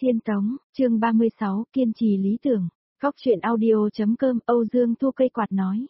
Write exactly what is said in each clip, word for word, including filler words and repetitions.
Thiên Tống, chương ba mươi sáu, kiên trì lý tưởng. Góc truyện audio.com, Âu Dương Thu cây quạt nói.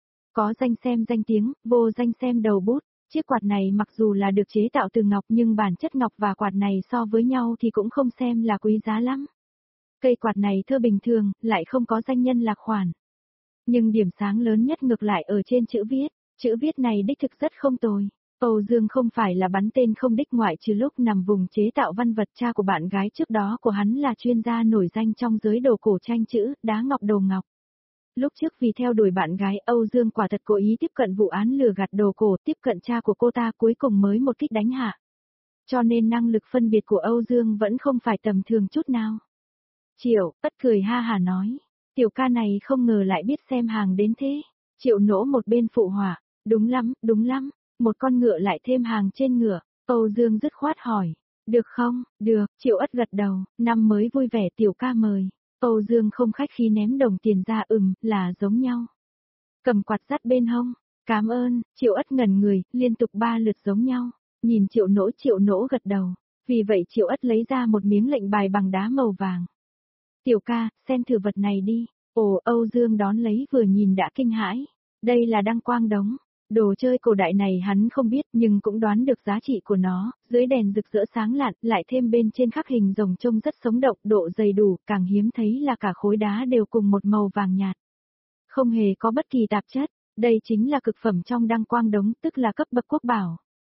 Có danh xem danh tiếng, vô danh xem đầu bút. Chiếc quạt này mặc dù là được chế tạo từ ngọc nhưng bản chất ngọc và quạt này so với nhau thì cũng không xem là quý giá lắm. Cây quạt này thơ bình thường, lại không có danh nhân lạc khoản. Nhưng điểm sáng lớn nhất ngược lại ở trên chữ viết. Chữ viết này đích thực rất không tồi. Âu Dương không phải là bắn tên không đích, ngoại trừ lúc nằm vùng chế tạo văn vật. Cha của bạn gái trước đó của hắn là chuyên gia nổi danh trong giới đồ cổ tranh chữ, đá ngọc đồ ngọc. Lúc trước vì theo đuổi bạn gái, Âu Dương quả thật cố ý tiếp cận vụ án lừa gạt đồ cổ, tiếp cận cha của cô ta, cuối cùng mới một kích đánh hạ. Cho nên năng lực phân biệt của Âu Dương vẫn không phải tầm thường chút nào. Triệu, Ất cười ha hà nói, tiểu ca này không ngờ lại biết xem hàng đến thế. Triệu Nỗ một bên phụ họa, đúng lắm, đúng lắm. Một con ngựa lại thêm hàng trên ngựa. Âu Dương dứt khoát hỏi, được không? Được, Triệu Ất gật đầu, năm mới vui vẻ, tiểu ca mời. Âu Dương không khách khí ném đồng tiền ra, ừm, là giống nhau. Cầm quạt dắt bên hông, cảm ơn. Triệu Ất ngẩn người, liên tục ba lượt giống nhau. Nhìn Triệu Nỗ, Triệu Nỗ gật đầu. Vì vậy Triệu Ất lấy ra một miếng lệnh bài bằng đá màu vàng. Tiểu ca, xem thử vật này đi. Ồ, Âu Dương đón lấy vừa nhìn đã kinh hãi. Đây là đăng quang đống. Đồ chơi cổ đại này hắn không biết nhưng cũng đoán được giá trị của nó, dưới đèn rực rỡ sáng lạn, lại thêm bên trên khắc hình rồng trông rất sống động, độ dày đủ, càng hiếm thấy là cả khối đá đều cùng một màu vàng nhạt. Không hề có bất kỳ tạp chất, đây chính là cực phẩm trong đăng quang đống, tức là cấp bậc quốc bảo.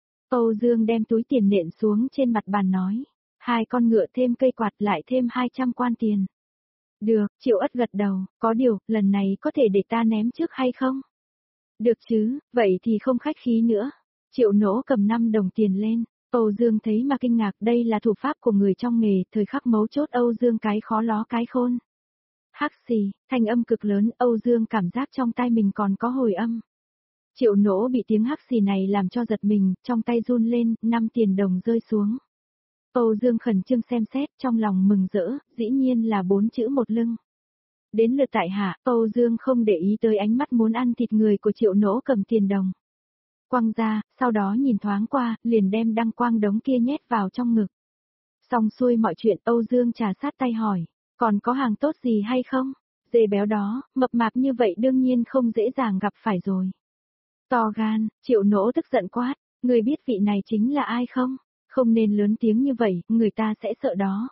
Âu Dương đem túi tiền nện xuống trên mặt bàn nói, hai con ngựa thêm cây quạt lại thêm hai trăm quan tiền. Được, Triệu Ất gật đầu, có điều, lần này có thể để ta ném trước hay không? Được chứ, vậy thì không khách khí nữa. Triệu Nỗ cầm năm đồng tiền lên, Âu Dương thấy mà kinh ngạc, đây là thủ pháp của người trong nghề, thời khắc mấu chốt Âu Dương cái khó ló cái khôn. Hắc xì, thanh âm cực lớn, Âu Dương cảm giác trong tai mình còn có hồi âm. Triệu Nỗ bị tiếng hắc xì này làm cho giật mình, trong tay run lên, năm tiền đồng rơi xuống. Âu Dương khẩn trương xem xét, trong lòng mừng rỡ, dĩ nhiên là bốn chữ một lưng. Đến lượt tại hạ, Âu Dương không để ý tới ánh mắt muốn ăn thịt người của Triệu Nỗ cầm tiền đồng. Quăng ra, sau đó nhìn thoáng qua, liền đem đăng quang đống kia nhét vào trong ngực. Xong xuôi mọi chuyện, Âu Dương trà sát tay hỏi, còn có hàng tốt gì hay không? Dê béo đó, mập mạp như vậy đương nhiên không dễ dàng gặp phải rồi. To gan, Triệu Nỗ tức giận quát, người biết vị này chính là ai không? Không nên lớn tiếng như vậy, người ta sẽ sợ đó.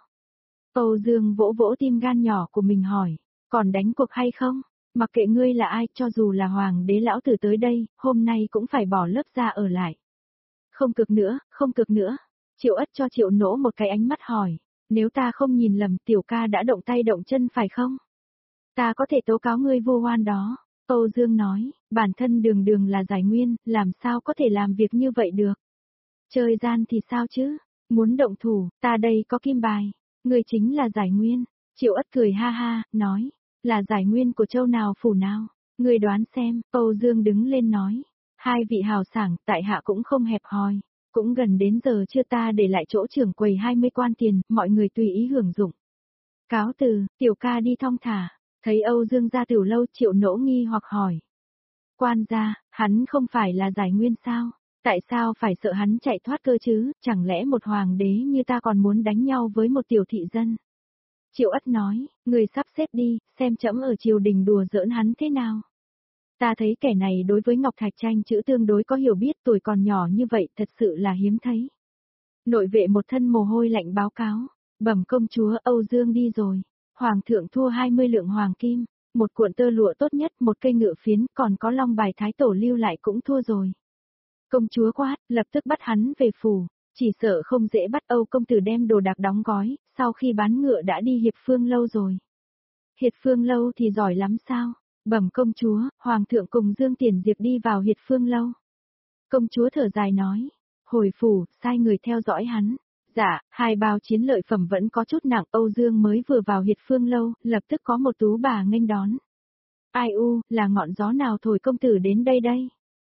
Âu Dương vỗ vỗ tim gan nhỏ của mình hỏi. Còn đánh cuộc hay không? Mặc kệ ngươi là ai, cho dù là hoàng đế lão tử tới đây, hôm nay cũng phải bỏ lớp ra ở lại. Không cực nữa, không cực nữa. Triệu Ất cho Triệu Nỗ một cái ánh mắt hỏi, nếu ta không nhìn lầm, tiểu ca đã động tay động chân phải không? Ta có thể tố cáo ngươi vu oan đó. Âu Dương nói, bản thân đường đường là giải nguyên, làm sao có thể làm việc như vậy được? Chơi gian thì sao chứ? Muốn động thủ, ta đây có kim bài. Ngươi chính là giải nguyên. Triệu Ất cười ha ha, nói, là giải nguyên của châu nào phủ nào, người đoán xem. Âu Dương đứng lên nói, hai vị hào sảng, tại hạ cũng không hẹp hòi, cũng gần đến giờ chưa, ta để lại chỗ trưởng quầy hai mươi quan tiền, mọi người tùy ý hưởng dụng. Cáo từ, tiểu ca đi thong thả. Thấy Âu Dương ra tiểu lâu, Triệu Nỗ nghi hoặc hỏi, quan gia, hắn không phải là giải nguyên sao? Tại sao phải sợ hắn chạy thoát cơ chứ, chẳng lẽ một hoàng đế như ta còn muốn đánh nhau với một tiểu thị dân? Triệu Ất nói, người sắp xếp đi, xem trẫm ở triều đình đùa giỡn hắn thế nào. Ta thấy kẻ này đối với Ngọc Thạch tranh chữ tương đối có hiểu biết, tuổi còn nhỏ như vậy thật sự là hiếm thấy. Nội vệ một thân mồ hôi lạnh báo cáo, bẩm công chúa, Âu Dương đi rồi. Hoàng thượng thua hai mươi lượng hoàng kim, một cuộn tơ lụa tốt nhất, một cây ngựa phiến, còn có long bài thái tổ lưu lại cũng thua rồi. Công chúa quát, lập tức bắt hắn về phủ. Chỉ sợ không dễ bắt, Âu công tử đem đồ đạc đóng gói, sau khi bán ngựa đã đi Hiệp Phương lâu rồi. Hiệp Phương lâu thì giỏi lắm sao? Bẩm công chúa, hoàng thượng cùng Dương Tiền Diệp đi vào Hiệp Phương lâu. Công chúa thở dài nói, hồi phủ, sai người theo dõi hắn. Dạ, hai bao chiến lợi phẩm vẫn có chút nặng, Âu Dương mới vừa vào Hiệp Phương lâu, lập tức có một tú bà nghênh đón. Ai u, là ngọn gió nào thổi công tử đến đây đây?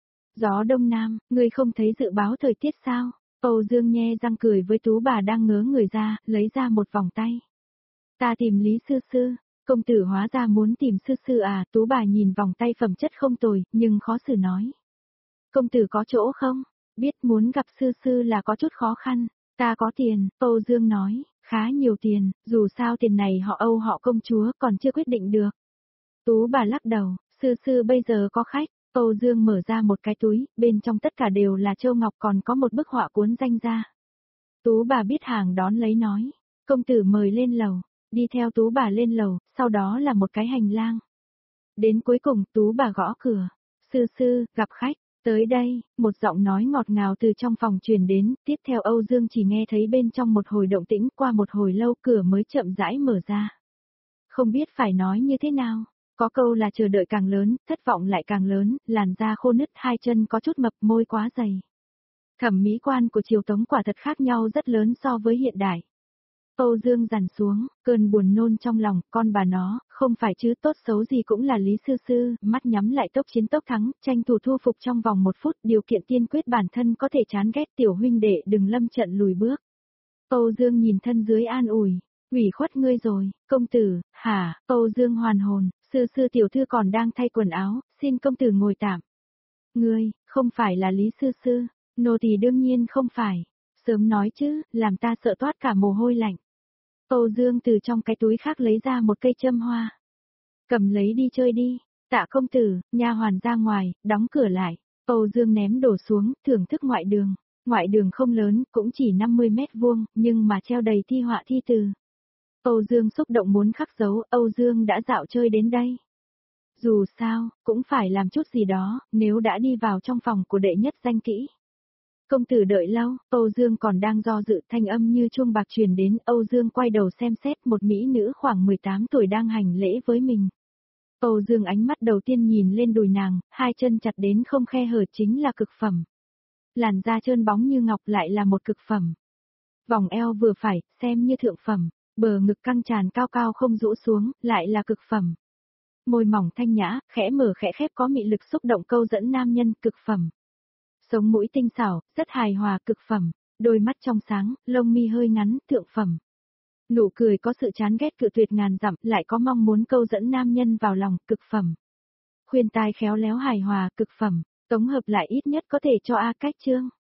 Gió đông nam, ngươi không thấy dự báo thời tiết sao? Âu Dương nhe răng cười với tú bà đang ngớ người ra, lấy ra một vòng tay. Ta tìm Lý Sư Sư, công tử hóa ra muốn tìm Sư Sư à, tú bà nhìn vòng tay phẩm chất không tồi, nhưng khó xử nói. Công tử có chỗ không? Biết muốn gặp Sư Sư là có chút khó khăn, ta có tiền, Âu Dương nói, Khá nhiều tiền, dù sao tiền này họ Âu họ công chúa còn chưa quyết định được. Tú bà lắc đầu, sư sư bây giờ có khách. Âu Dương mở ra một cái túi, bên trong tất cả đều là châu ngọc còn có một bức họa cuốn danh ra. Tú bà biết hàng đón lấy nói, công tử mời lên lầu, đi theo tú bà lên lầu, sau đó là một cái hành lang. Đến cuối cùng tú bà gõ cửa, sư sư, gặp khách, tới đây, một giọng nói ngọt ngào từ trong phòng truyền đến, tiếp theo Âu Dương chỉ nghe thấy bên trong một hồi động tĩnh, qua một hồi lâu cửa mới chậm rãi mở ra. Không biết phải nói như thế nào. Có câu là chờ đợi càng lớn, thất vọng lại càng lớn, làn da khô nứt, hai chân có chút mập, môi quá dày. Thẩm mỹ quan của triều Tống quả thật khác nhau rất lớn so với hiện đại. Âu Dương dằn xuống, cơn buồn nôn trong lòng, con bà nó, không phải chứ, tốt xấu gì cũng là Lý Sư Sư, mắt nhắm lại tốc chiến tốc thắng, tranh thủ thu phục trong vòng một phút, điều kiện tiên quyết bản thân có thể chán ghét tiểu huynh đệ đừng lâm trận lùi bước. Âu Dương nhìn thân dưới an ủi, ủy khuất ngươi rồi, công tử, hả, Âu Dương hoàn hồn, sư sư tiểu thư còn đang thay quần áo, xin công tử ngồi tạm. Ngươi, không phải là Lý Sư Sư, nô tỳ đương nhiên không phải, sớm nói chứ, làm ta sợ toát cả mồ hôi lạnh. Âu Dương từ trong cái túi khác lấy ra một cây châm hoa. Cầm lấy đi chơi đi, tạ công tử, nha hoàn ra ngoài, đóng cửa lại. Âu Dương ném đổ xuống, thưởng thức ngoại đường. Ngoại đường không lớn, cũng chỉ năm mươi mét vuông, nhưng mà treo đầy thi họa thi từ. Âu Dương xúc động muốn khắc dấu, Âu Dương đã dạo chơi đến đây. Dù sao, cũng phải làm chút gì đó, nếu đã đi vào trong phòng của đệ nhất danh kỹ. Công tử đợi lâu, Âu Dương còn đang do dự, thanh âm như chuông bạc truyền đến, Âu Dương quay đầu xem xét một mỹ nữ khoảng mười tám tuổi đang hành lễ với mình. Âu Dương ánh mắt đầu tiên nhìn lên đùi nàng, hai chân chặt đến không khe hở chính là cực phẩm. Làn da trơn bóng như ngọc lại là một cực phẩm. Vòng eo vừa phải, xem như thượng phẩm, bờ ngực căng tràn cao cao không rũ xuống, lại là cực phẩm. Môi mỏng thanh nhã, khẽ mở khẽ khép có mị lực xúc động câu dẫn nam nhân, cực phẩm. Sống mũi tinh xảo, rất hài hòa, cực phẩm, đôi mắt trong sáng, lông mi hơi ngắn, thượng phẩm. Nụ cười có sự chán ghét cự tuyệt ngàn dặm, lại có mong muốn câu dẫn nam nhân vào lòng, cực phẩm. Khuyên tai khéo léo hài hòa, cực phẩm, tổng hợp lại ít nhất có thể cho A cách chương.